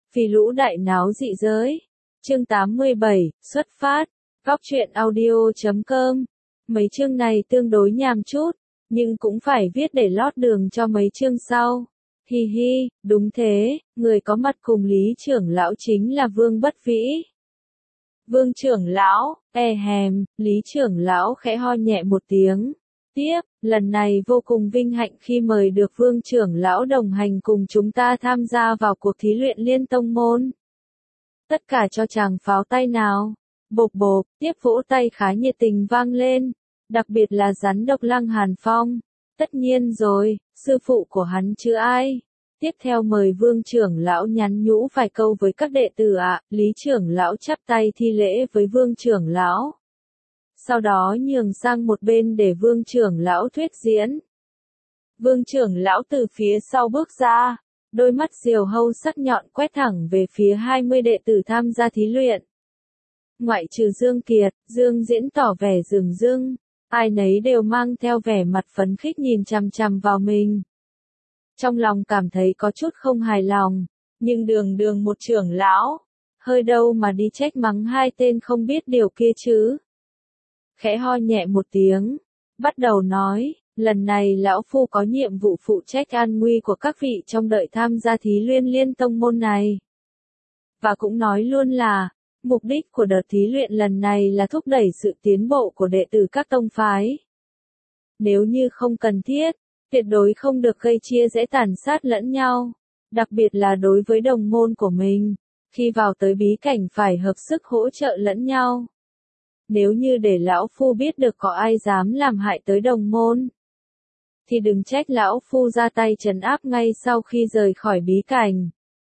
Vì lũ đại náo dị giới. Chương 87, xuất phát. Góc truyện audio.com. Mấy chương này tương đối nhàm chút, nhưng cũng phải viết để lót đường cho mấy chương sau. Hi hi, đúng thế, người có mặt cùng Lý trưởng lão chính là Vương Bất Vĩ. Vương trưởng lão, Lý trưởng lão khẽ ho nhẹ một tiếng. Tiếp, lần này vô cùng vinh hạnh khi mời được Vương trưởng lão đồng hành cùng chúng ta tham gia vào cuộc thí luyện Liên Tông Môn. Tất cả cho chàng pháo tay nào. Bộp bộp, tiếp vỗ tay khá nhiệt tình vang lên. Đặc biệt là rắn độc Lăng Hàn Phong. Tất nhiên rồi, sư phụ của hắn chứ ai. Tiếp theo mời Vương trưởng lão nhắn nhũ vài câu với các đệ tử ạ. Lý trưởng lão chắp tay thi lễ với Vương trưởng lão. Sau đó nhường sang một bên để Vương trưởng lão thuyết diễn. Vương trưởng lão từ phía sau bước ra, đôi mắt diều hâu sắc nhọn quét thẳng về phía 20 đệ tử tham gia thí luyện. Ngoại trừ Dương Kiệt, Dương Diễn tỏ vẻ rừng rưng, ai nấy đều mang theo vẻ mặt phấn khích nhìn chằm chằm vào mình. Trong lòng cảm thấy có chút không hài lòng, nhưng đường một trưởng lão, hơi đâu mà đi trách mắng hai tên không biết điều kia chứ. Khẽ ho nhẹ một tiếng, bắt đầu nói, lần này lão phu có nhiệm vụ phụ trách an nguy của các vị trong đợi tham gia thí luyện Liên Tông Môn này. Và cũng nói luôn là, mục đích của đợt thí luyện lần này là thúc đẩy sự tiến bộ của đệ tử các tông phái. Nếu như không cần thiết, tuyệt đối không được gây chia rẽ tàn sát lẫn nhau, đặc biệt là đối với đồng môn của mình, khi vào tới bí cảnh phải hợp sức hỗ trợ lẫn nhau. Nếu như để lão phu biết được có ai dám làm hại tới đồng môn, thì đừng trách lão phu ra tay trấn áp ngay sau khi rời khỏi bí cảnh.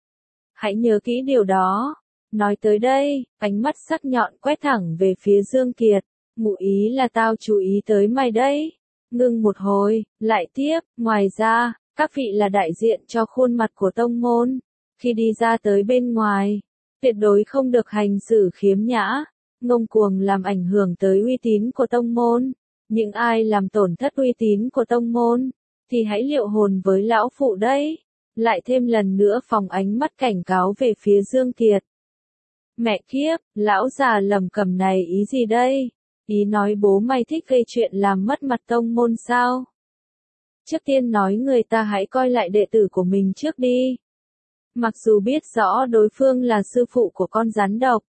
Hãy nhớ kỹ điều đó. Nói tới đây, ánh mắt sắc nhọn quét thẳng về phía Dương Kiệt. Ngụ ý là tao chú ý tới mày đấy. Ngưng một hồi, lại tiếp, ngoài ra, các vị là đại diện cho khuôn mặt của tông môn. Khi đi ra tới bên ngoài, tuyệt đối không được hành xử khiếm nhã, ngông cuồng làm ảnh hưởng tới uy tín của tông môn. Những ai làm tổn thất uy tín của tông môn, thì hãy liệu hồn với lão phụ đấy. Lại thêm lần nữa phóng ánh mắt cảnh cáo về phía Dương Kiệt. Mẹ kiếp, lão già lầm cầm này ý gì đây? Ý nói bố mày thích gây chuyện làm mất mặt tông môn sao? Trước tiên nói người ta hãy coi lại đệ tử của mình trước đi. Mặc dù biết rõ đối phương là sư phụ của con rắn độc,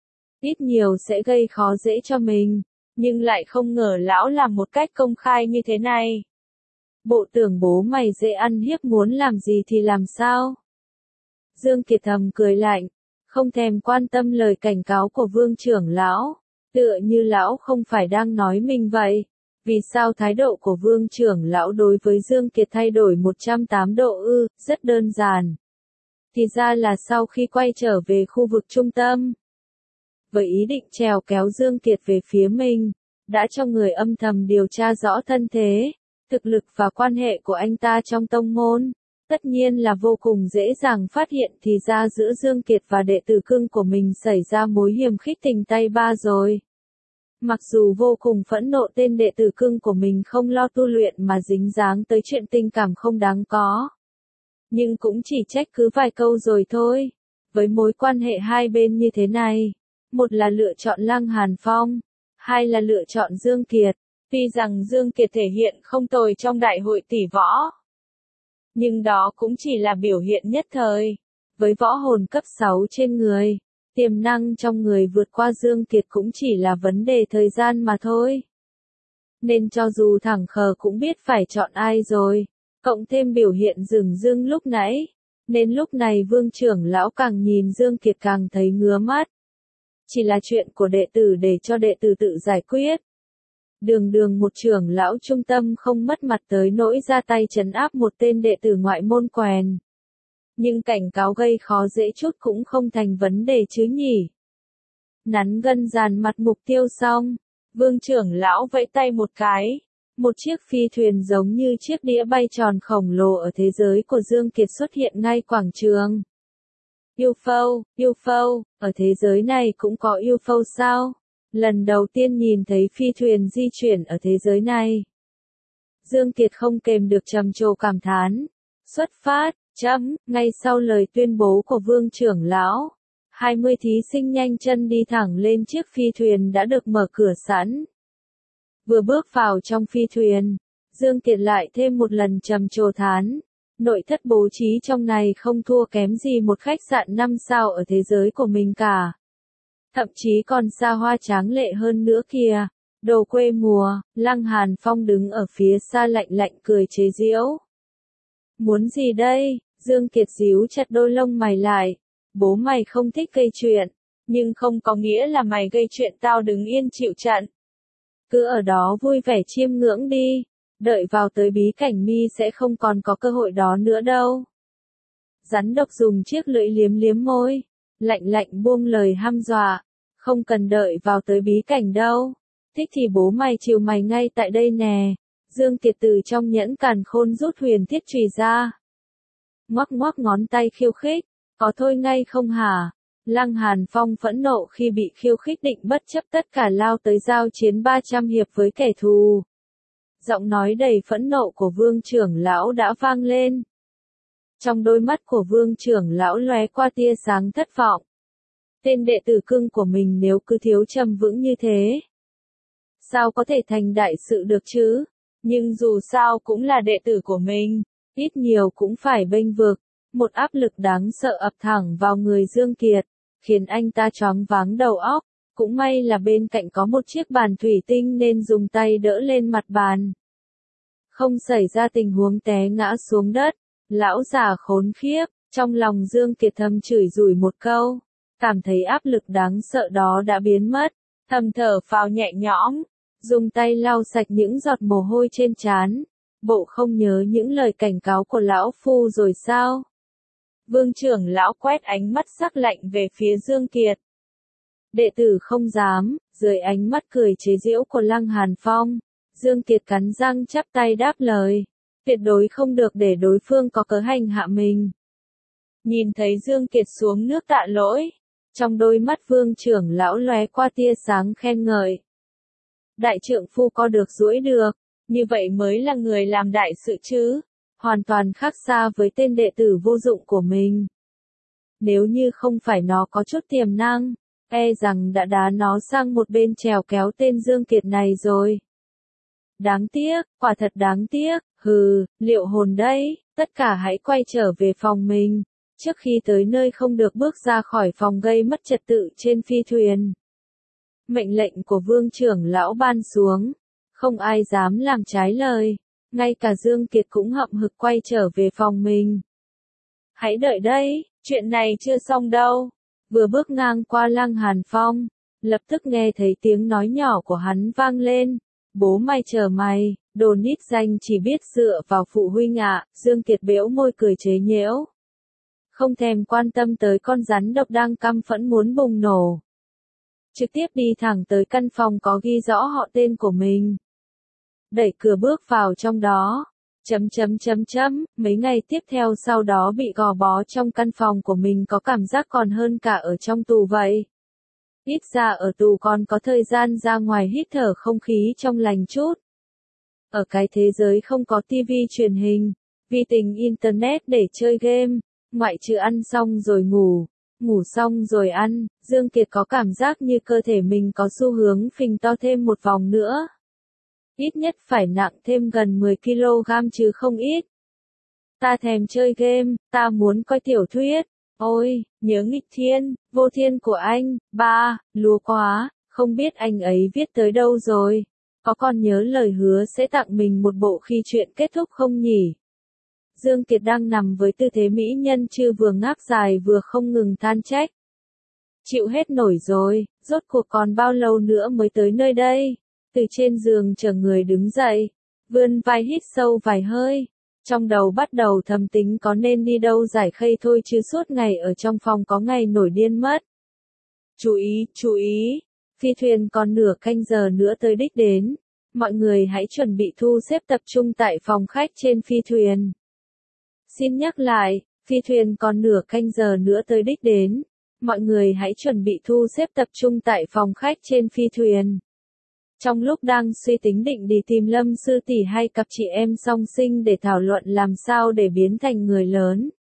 ít nhiều sẽ gây khó dễ cho mình, nhưng lại không ngờ lão làm một cách công khai như thế này. Bộ tưởng bố mày dễ ăn hiếp muốn làm gì thì làm sao? Dương Kiệt thầm cười lạnh, không thèm quan tâm lời cảnh cáo của Vương trưởng lão, tựa như lão không phải đang nói mình vậy. Vì sao thái độ của Vương trưởng lão đối với Dương Kiệt thay đổi 180 độ ư? Rất đơn giản. Thì ra là sau khi quay trở về khu vực trung tâm, với ý định trèo kéo Dương Kiệt về phía mình, đã cho người âm thầm điều tra rõ thân thế, thực lực và quan hệ của anh ta trong tông môn. Tất nhiên là vô cùng dễ dàng phát hiện thì ra giữa Dương Kiệt và đệ tử cưng của mình xảy ra mối hiềm khích tình tay ba rồi. Mặc dù vô cùng phẫn nộ tên đệ tử cưng của mình không lo tu luyện mà dính dáng tới chuyện tình cảm không đáng có, nhưng cũng chỉ trách cứ vài câu rồi thôi. Với mối quan hệ hai bên như thế này, một là lựa chọn Lăng Hàn Phong, hai là lựa chọn Dương Kiệt. Tuy rằng Dương Kiệt thể hiện không tồi trong đại hội tỷ võ, nhưng đó cũng chỉ là biểu hiện nhất thời. Với võ hồn cấp 6 trên người, tiềm năng trong người vượt qua Dương Kiệt cũng chỉ là vấn đề thời gian mà thôi. Nên cho dù thẳng khờ cũng biết phải chọn ai rồi, cộng thêm biểu hiện rừng rưng lúc nãy, nên lúc này Vương trưởng lão càng nhìn Dương Kiệt càng thấy ngứa mắt. Chỉ là chuyện của đệ tử để cho đệ tử tự giải quyết. Đường một trưởng lão trung tâm không mất mặt tới nỗi ra tay trấn áp một tên đệ tử ngoại môn quèn. Nhưng cảnh cáo gây khó dễ chút cũng không thành vấn đề chứ nhỉ. Nắn gân dàn mặt mục tiêu xong, Vương trưởng lão vẫy tay một cái. Một chiếc phi thuyền giống như chiếc đĩa bay tròn khổng lồ ở thế giới của Dương Kiệt xuất hiện ngay quảng trường. UFO, ở thế giới này cũng có UFO sao? Lần đầu tiên nhìn thấy phi thuyền di chuyển ở thế giới này, Dương Kiệt không kềm được trầm trồ cảm thán. Xuất phát, Ngay sau lời tuyên bố của Vương trưởng lão, 20 thí sinh nhanh chân đi thẳng lên chiếc phi thuyền đã được mở cửa sẵn. Vừa bước vào trong phi thuyền, Dương Kiệt lại thêm một lần trầm trồ thán. Nội thất bố trí trong này không thua kém gì một khách sạn 5 sao ở thế giới của mình cả. Thậm chí còn xa hoa tráng lệ hơn nữa kìa. Đồ quê mùa, Lăng Hàn Phong đứng ở phía xa lạnh lạnh cười chế giễu. Muốn gì đây? Dương Kiệt díu chặt đôi lông mày lại. Bố mày không thích gây chuyện, nhưng không có nghĩa là mày gây chuyện tao đứng yên chịu trận. Cứ ở đó vui vẻ chiêm ngưỡng đi, đợi vào tới bí cảnh mi sẽ không còn có cơ hội đó nữa đâu. Rắn độc dùng chiếc lưỡi liếm liếm môi, lạnh lạnh buông lời hăm dọa, không cần đợi vào tới bí cảnh đâu. Thích thì bố mày chiều mày ngay tại đây nè. Dương Kiệt từ trong nhẫn càn khôn rút huyền thiết chùy ra. Ngoắc ngoắc ngón tay khiêu khích, có thôi ngay không hả? Lăng Hàn Phong phẫn nộ khi bị khiêu khích định bất chấp tất cả lao tới giao chiến 300 hiệp với kẻ thù. Giọng nói đầy phẫn nộ của Vương trưởng lão đã vang lên. Trong đôi mắt của Vương trưởng lão lóe qua tia sáng thất vọng. Tên đệ tử cưng của mình nếu cứ thiếu trầm vững như thế, sao có thể thành đại sự được chứ? Nhưng dù sao cũng là đệ tử của mình, ít nhiều cũng phải bênh vực. Một áp lực đáng sợ ập thẳng vào người Dương Kiệt, khiến anh ta choáng váng đầu óc. Cũng may là bên cạnh có một chiếc bàn thủy tinh nên dùng tay đỡ lên mặt bàn. Không xảy ra tình huống té ngã xuống đất. Lão già khốn khiếp, trong lòng Dương Kiệt thầm chửi rủa một câu. Cảm thấy áp lực đáng sợ đó đã biến mất, thầm thở phào nhẹ nhõm, dùng tay lau sạch những giọt mồ hôi trên trán. Bộ không nhớ những lời cảnh cáo của lão phu rồi sao? Vương trưởng lão quét ánh mắt sắc lạnh về phía Dương Kiệt. Đệ tử không dám, dưới ánh mắt cười chế giễu của Lăng Hàn Phong, Dương Kiệt cắn răng chắp tay đáp lời. Tuyệt đối không được để đối phương có cớ hành hạ mình. Nhìn thấy Dương Kiệt xuống nước tạ lỗi, trong đôi mắt Vương trưởng lão lóe qua tia sáng khen ngợi. Đại trượng phu có được duỗi được, như vậy mới là người làm đại sự chứ, hoàn toàn khác xa với tên đệ tử vô dụng của mình. Nếu như không phải nó có chút tiềm năng, e rằng đã đá nó sang một bên trèo kéo tên Dương Kiệt này rồi. Đáng tiếc, quả thật đáng tiếc, liệu hồn đây, tất cả hãy quay trở về phòng mình. Trước khi tới nơi không được bước ra khỏi phòng gây mất trật tự trên phi thuyền. Mệnh lệnh của Vương trưởng lão ban xuống, không ai dám làm trái lời, ngay cả Dương Kiệt cũng hậm hực quay trở về phòng mình. Hãy đợi đây, chuyện này chưa xong đâu. Vừa bước ngang qua Lăng Hàn Phong, lập tức nghe thấy tiếng nói nhỏ của hắn vang lên. Bố mày chờ mày, đồ nít danh chỉ biết dựa vào phụ huynh ạ. Dương Kiệt bẽo môi cười chế nhẽo, không thèm quan tâm tới con rắn độc đang căm phẫn muốn bùng nổ. Trực tiếp đi thẳng tới căn phòng có ghi rõ họ tên của mình. Đẩy cửa bước vào trong đó. Mấy ngày tiếp theo sau đó bị gò bó trong căn phòng của mình có cảm giác còn hơn cả ở trong tù vậy. Ít ra ở tù còn có thời gian ra ngoài hít thở không khí trong lành chút. Ở cái thế giới không có tivi truyền hình, vi tính internet để chơi game, ngoại trừ ăn xong rồi ngủ, ngủ xong rồi ăn, Dương Kiệt có cảm giác như cơ thể mình có xu hướng phình to thêm một vòng nữa. Ít nhất phải nặng thêm gần 10 kg chứ không ít. Ta thèm chơi game, ta muốn coi tiểu thuyết. Ôi, nhớ nghịch thiên, vô thiên của anh, ba, lúa quá, không biết anh ấy viết tới đâu rồi. Có còn nhớ lời hứa sẽ tặng mình một bộ khi chuyện kết thúc không nhỉ? Dương Kiệt đang nằm với tư thế mỹ nhân chư vừa ngáp dài vừa không ngừng than trách. Chịu hết nổi rồi, rốt cuộc còn bao lâu nữa mới tới nơi đây? Từ trên giường chờ người đứng dậy, vươn vai hít sâu vài hơi. Trong đầu bắt đầu thầm tính có nên đi đâu giải khây thôi chứ suốt ngày ở trong phòng có ngày nổi điên mất. Chú ý, phi thuyền còn nửa canh giờ nữa tới đích đến. Mọi người hãy chuẩn bị thu xếp tập trung tại phòng khách trên phi thuyền. Xin nhắc lại, phi thuyền còn nửa canh giờ nữa tới đích đến. Mọi người hãy chuẩn bị thu xếp tập trung tại phòng khách trên phi thuyền. Trong lúc đang suy tính định đi tìm Lâm sư tỷ hay cặp chị em song sinh để thảo luận làm sao để biến thành người lớn,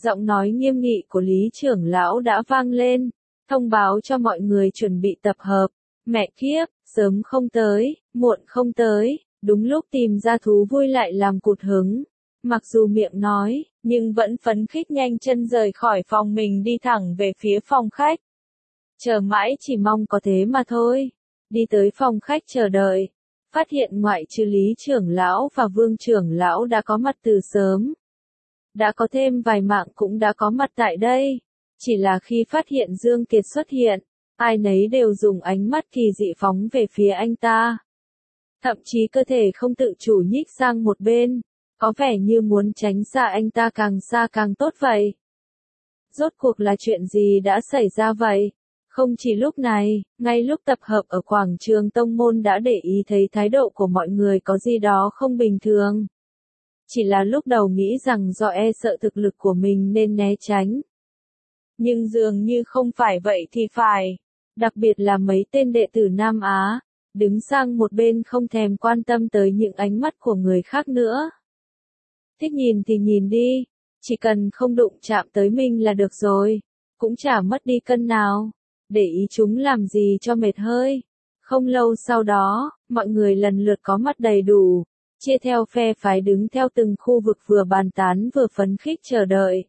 Giọng nói nghiêm nghị của Lý trưởng lão đã vang lên, thông báo cho mọi người chuẩn bị tập hợp. Mẹ kiếp, sớm không tới, muộn không tới, đúng lúc tìm ra thú vui lại làm cụt hứng. Mặc dù miệng nói, nhưng vẫn phấn khích nhanh chân rời khỏi phòng mình đi thẳng về phía phòng khách. Chờ mãi chỉ mong có thế mà thôi. Đi tới phòng khách chờ đợi, phát hiện ngoại trừ Lý trưởng lão và Vương trưởng lão đã có mặt từ sớm. Đã có thêm vài mạng cũng đã có mặt tại đây. Chỉ là khi phát hiện Dương Kiệt xuất hiện, ai nấy đều dùng ánh mắt kỳ dị phóng về phía anh ta. Thậm chí cơ thể không tự chủ nhích sang một bên, có vẻ như muốn tránh xa anh ta càng xa càng tốt vậy. Rốt cuộc là chuyện gì đã xảy ra vậy? Không chỉ lúc này, ngay lúc tập hợp ở quảng trường tông môn đã để ý thấy thái độ của mọi người có gì đó không bình thường. Chỉ là lúc đầu nghĩ rằng do e sợ thực lực của mình nên né tránh. Nhưng dường như không phải vậy thì phải. Đặc biệt là mấy tên đệ tử Nam Á, đứng sang một bên không thèm quan tâm tới những ánh mắt của người khác nữa. Thích nhìn thì nhìn đi, chỉ cần không đụng chạm tới mình là được rồi, cũng chả mất đi cân nào, để ý chúng làm gì cho mệt hơi. Không lâu sau đó, mọi người lần lượt có mặt đầy đủ, chia theo phe phái đứng theo từng khu vực vừa bàn tán vừa phấn khích chờ đợi.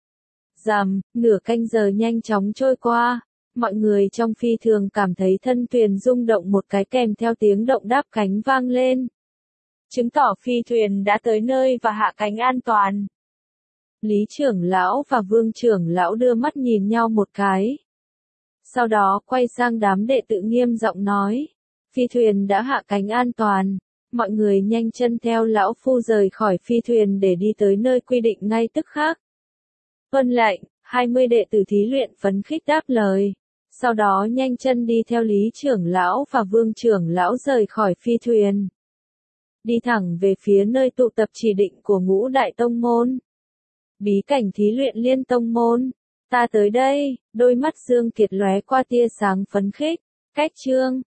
Rằm, nửa canh giờ nhanh chóng trôi qua, mọi người trong phi thường cảm thấy thân thuyền rung động một cái kèm theo tiếng động đáp cánh vang lên. Chứng tỏ phi thuyền đã tới nơi và hạ cánh an toàn. Lý trưởng lão và Vương trưởng lão đưa mắt nhìn nhau một cái. Sau đó quay sang đám đệ tử nghiêm giọng nói, phi thuyền đã hạ cánh an toàn, mọi người nhanh chân theo lão phu rời khỏi phi thuyền để đi tới nơi quy định ngay tức khắc. Vâng lệnh, 20 đệ tử thí luyện phấn khích đáp lời. Sau đó nhanh chân đi theo Lý trưởng lão và Vương trưởng lão rời khỏi phi thuyền. Đi thẳng về phía nơi tụ tập chỉ định của ngũ đại tông môn. Bí cảnh thí luyện liên tông môn. Ta tới đây, đôi mắt Dương Kiệt lóe qua tia sáng phấn khích. Cách chương